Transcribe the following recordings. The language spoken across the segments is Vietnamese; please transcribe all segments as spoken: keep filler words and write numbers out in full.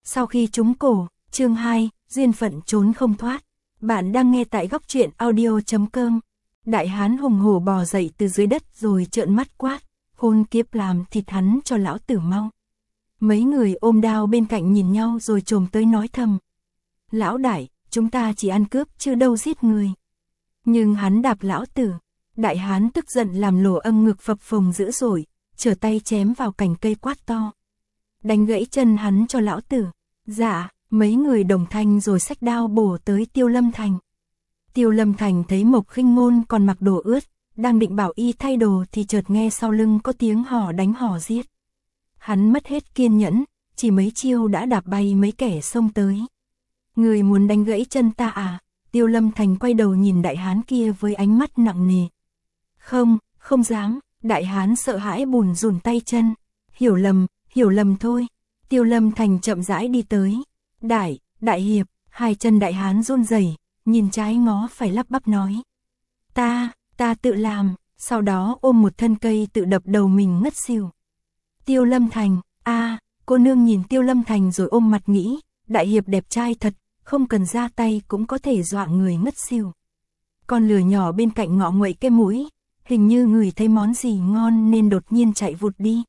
Sau khi trúng cổ, chương hai, duyên phận trốn không thoát. Bạn đang nghe tại góc truyện audio.com. Đại hán hùng hổ bò dậy từ dưới đất rồi trợn mắt quát, khôn kiếp làm thịt hắn cho lão tử mau. Mấy người ôm đao bên cạnh nhìn nhau rồi chồm tới nói thầm. Lão đại, chúng ta chỉ ăn cướp chứ đâu giết người. Nhưng hắn đạp lão tử. Đại hán tức giận làm lỗ âng ngực phập phồng dữ dội, trở tay chém vào cành cây quát to. Đánh gãy chân hắn cho lão tử. Dạ, mấy người đồng thanh rồi xách đao bổ tới Tiêu Lâm Thành. Tiêu Lâm Thành thấy Mộc Khinh Ngôn còn mặc đồ ướt, đang định bảo y thay đồ thì chợt nghe sau lưng có tiếng hò đánh hò giết. Hắn mất hết kiên nhẫn, chỉ mấy chiêu đã đạp bay mấy kẻ xông tới. Người muốn đánh gãy chân ta à? Tiêu Lâm Thành quay đầu nhìn đại hán kia với ánh mắt nặng nề. Không, không dám. Đại hán sợ hãi bùn rùn tay chân. Hiểu lầm, hiểu lầm thôi. Tiêu Lâm Thành chậm rãi đi tới. Đại, đại hiệp, hai chân đại hán run rẩy, nhìn trái ngó phải lắp bắp nói. Ta, ta tự làm, sau đó ôm một thân cây tự đập đầu mình ngất xỉu. Tiêu Lâm Thành, a, à, cô nương nhìn Tiêu Lâm Thành rồi ôm mặt nghĩ, đại hiệp đẹp trai thật, không cần ra tay cũng có thể dọa người ngất xỉu. Con lừa nhỏ bên cạnh ngọ nguậy cái mũi, hình như ngửi thấy món gì ngon nên đột nhiên chạy vụt đi.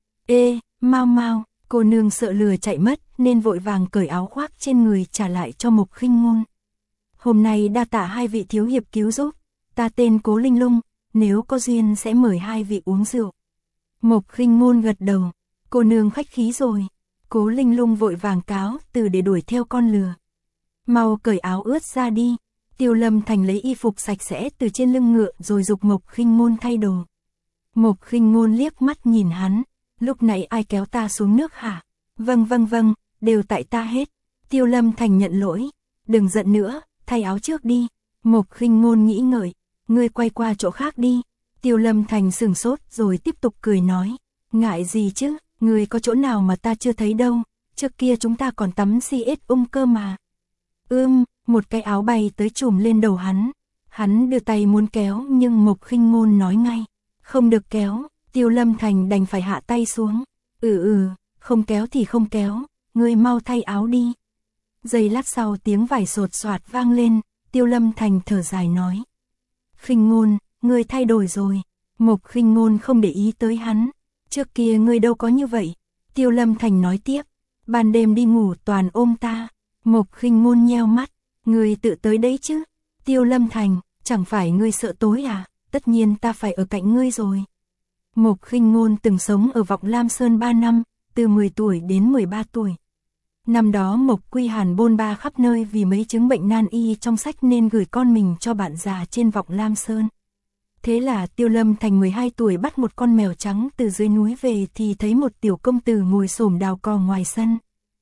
Ê, mau mau, cô nương sợ lừa chạy mất nên vội vàng cởi áo khoác trên người trả lại cho Mộc Khinh Ngôn. Hôm nay đa tạ hai vị thiếu hiệp cứu giúp, ta tên Cố Linh Lung, nếu có duyên sẽ mời hai vị uống rượu. Mộc Khinh Ngôn gật đầu, cô nương khách khí rồi. Cố Linh Lung vội vàng cáo từ để đuổi theo con lừa. Mau cởi áo ướt ra đi. Tiêu Lâm Thành lấy y phục sạch sẽ từ trên lưng ngựa rồi giục Mộc Khinh Ngôn thay đồ. Mộc Khinh Ngôn liếc mắt nhìn hắn, lúc nãy ai kéo ta xuống nước hả? Vâng vâng vâng, đều tại ta hết. Tiêu Lâm Thành nhận lỗi, đừng giận nữa, thay áo trước đi. Mộc Khinh Ngôn nghĩ ngợi, ngươi quay qua chỗ khác đi. Tiêu Lâm Thành sừng sốt rồi tiếp tục cười nói, ngại gì chứ, ngươi có chỗ nào mà ta chưa thấy đâu, trước kia chúng ta còn tắm si ết ung cơ mà. Ưm, một cái áo bay tới trùm lên đầu hắn. Hắn đưa tay muốn kéo nhưng Mộc Khinh Ngôn nói ngay, không được kéo. Tiêu Lâm Thành đành phải hạ tay xuống. Ừ ừ, không kéo thì không kéo, ngươi mau thay áo đi. Giây lát sau tiếng vải sột soạt vang lên, Tiêu Lâm Thành thở dài nói. Khinh Ngôn, ngươi thay đổi rồi. Mộc Khinh Ngôn không để ý tới hắn. Trước kia ngươi đâu có như vậy. Tiêu Lâm Thành nói tiếp, ban đêm đi ngủ toàn ôm ta. Mộc Khinh Ngôn nheo mắt, ngươi tự tới đấy chứ. Tiêu Lâm Thành, chẳng phải ngươi sợ tối à, tất nhiên ta phải ở cạnh ngươi rồi. Mộc Khinh Ngôn từng sống ở Vọng Lam Sơn ba năm, từ mười tuổi đến mười ba tuổi. Năm đó Mộc Quy Hàn bôn ba khắp nơi vì mấy chứng bệnh nan y trong sách nên gửi con mình cho bạn già trên Vọng Lam Sơn. Thế là Tiêu Lâm Thành mười hai tuổi bắt một con mèo trắng từ dưới núi về thì thấy một tiểu công tử ngồi xổm đào cò ngoài sân.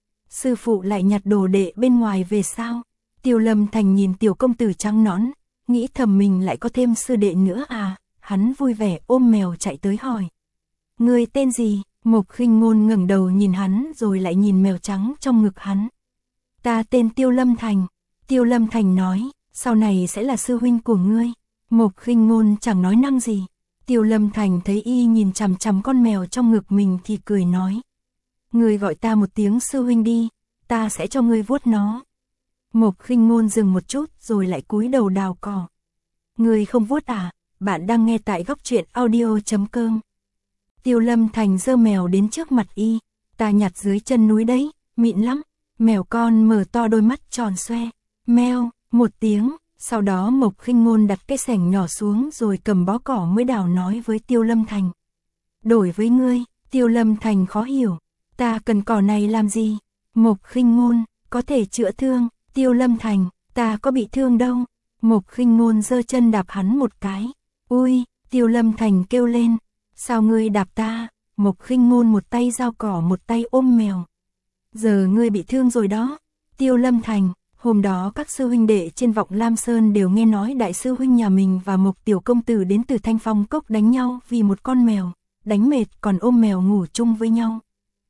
Sư phụ lại nhặt đồ đệ bên ngoài về sao? Tiêu Lâm Thành nhìn tiểu công tử trắng nõn, nghĩ thầm mình lại có thêm sư đệ nữa à, hắn vui vẻ ôm mèo chạy tới hỏi. Người tên gì? Mộc Khinh Ngôn ngẩng đầu nhìn hắn rồi lại nhìn mèo trắng trong ngực hắn. Ta tên Tiêu Lâm Thành. Tiêu Lâm Thành nói, sau này sẽ là sư huynh của ngươi. Mộc Khinh Ngôn chẳng nói năng gì. Tiêu Lâm Thành thấy y nhìn chằm chằm con mèo trong ngực mình thì cười nói. Ngươi gọi ta một tiếng sư huynh đi, ta sẽ cho ngươi vuốt nó. Mộc Khinh Ngôn dừng một chút rồi lại cúi đầu đào cỏ. Ngươi không vuốt à? Bạn đang nghe tại góc truyện audio.com. Tiêu Lâm Thành giơ mèo đến trước mặt y. Ta nhặt dưới chân núi đấy, mịn lắm. Mèo con mở to đôi mắt tròn xoe. Meo, một tiếng. Sau đó Mộc Khinh Ngôn đặt cái xẻng nhỏ xuống rồi cầm bó cỏ mới đào nói với Tiêu Lâm Thành. Đổi với ngươi. Tiêu Lâm Thành khó hiểu. Ta cần cỏ này làm gì? Mộc Khinh Ngôn, có thể chữa thương. Tiêu Lâm Thành, ta có bị thương đâu. Mộc Khinh Ngôn giơ chân đạp hắn một cái. Ui, Tiêu Lâm Thành kêu lên. Sao ngươi đạp ta? Mộc Khinh Ngôn một tay dao cỏ một tay ôm mèo. Giờ ngươi bị thương rồi đó. Tiêu Lâm Thành, hôm đó các sư huynh đệ trên Vọng Lam Sơn đều nghe nói đại sư huynh nhà mình và Mộc tiểu công tử đến từ Thanh Phong Cốc đánh nhau vì một con mèo, đánh mệt còn ôm mèo ngủ chung với nhau.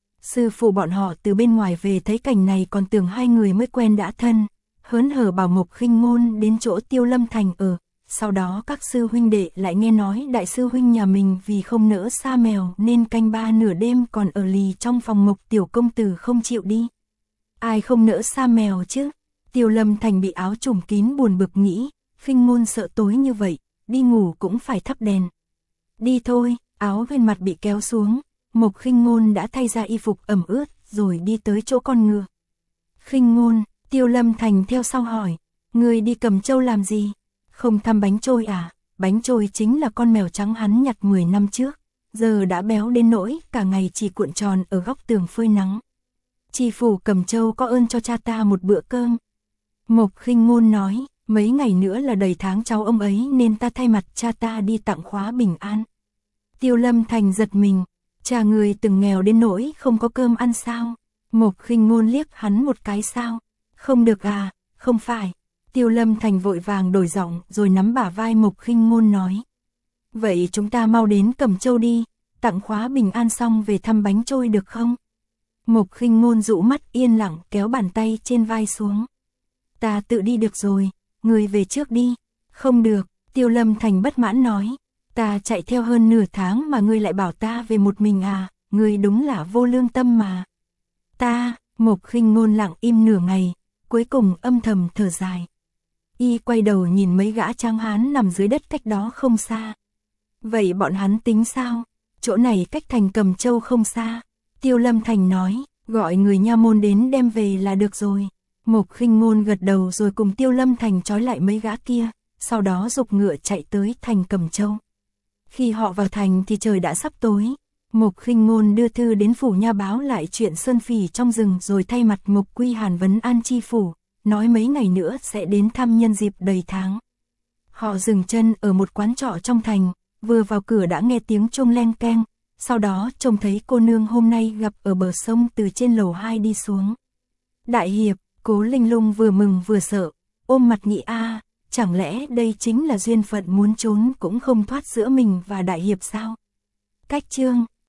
Sư phụ bọn họ từ bên ngoài về thấy cảnh này còn tưởng hai người mới quen đã thân, hớn hở bảo Mộc Khinh Ngôn đến chỗ Tiêu Lâm Thành ở. Sau đó các sư huynh đệ lại nghe nói đại sư huynh nhà mình vì không nỡ xa mèo nên canh ba nửa đêm còn ở lì trong phòng Mộc tiểu công tử không chịu đi. ai không nỡ xa mèo chứ. Tiêu Lâm Thành bị áo trùm kín buồn bực nghĩ, Khinh Ngôn sợ tối như vậy, đi ngủ cũng phải thắp đèn. Đi thôi, áo bên mặt bị kéo xuống, Mộc Khinh Ngôn đã thay ra y phục ẩm ướt, rồi đi tới chỗ con ngựa. Khinh Ngôn, Tiêu Lâm Thành theo sau hỏi, người đi Cẩm Châu làm gì? Không thăm bánh trôi à? Bánh trôi chính là con mèo trắng hắn nhặt mười năm trước, giờ đã béo đến nỗi cả ngày chỉ cuộn tròn ở góc tường phơi nắng. Tri phủ Cẩm Châu có ơn cho cha ta một bữa cơm. Mộc Khinh Ngôn nói, mấy ngày nữa là đầy tháng cháu ông ấy nên ta thay mặt cha ta đi tặng khóa bình an. Tiêu Lâm Thành giật mình, cha người từng nghèo đến nỗi không có cơm ăn sao? Mộc Khinh Ngôn liếc hắn một cái sao? Không được à, không phải. Tiêu Lâm Thành vội vàng đổi giọng rồi nắm bả vai Mộc Khinh Ngôn nói. Vậy chúng ta mau đến Cẩm Châu đi, tặng khóa bình an xong về thăm bánh trôi được không? Mộc Khinh Ngôn dụ mắt yên lặng kéo bàn tay trên vai xuống. Ta tự đi được rồi, người về trước đi. Không được, Tiêu Lâm Thành bất mãn nói. Ta chạy theo hơn nửa tháng mà ngươi lại bảo ta về một mình à, ngươi đúng là vô lương tâm mà. Ta, Mộc Khinh Ngôn lặng im nửa ngày, cuối cùng âm thầm thở dài. Y quay đầu nhìn mấy gã tráng hán nằm dưới đất cách đó không xa. Vậy bọn hắn tính sao? Chỗ này cách thành Cẩm Châu không xa. Tiêu Lâm Thành nói, gọi người nha môn đến đem về là được rồi. Mộc Khinh Ngôn gật đầu rồi cùng Tiêu Lâm Thành trói lại mấy gã kia, sau đó giục ngựa chạy tới thành Cẩm Châu. Khi họ vào thành thì trời đã sắp tối. Mộc Khinh Ngôn đưa thư đến phủ nha báo lại chuyện sơn phỉ trong rừng rồi thay mặt Mộc Quy Hàn vấn an tri phủ, nói mấy ngày nữa sẽ đến thăm nhân dịp đầy tháng. Họ dừng chân ở một quán trọ trong thành, vừa vào cửa đã nghe tiếng chuông leng keng, sau đó trông thấy cô nương hôm nay gặp ở bờ sông từ trên lầu hai đi xuống. Đại hiệp, Cố Linh Lung vừa mừng vừa sợ, ôm mặt nghĩ a, chẳng lẽ đây chính là duyên phận muốn trốn cũng không thoát giữa mình và đại hiệp sao? Cách chương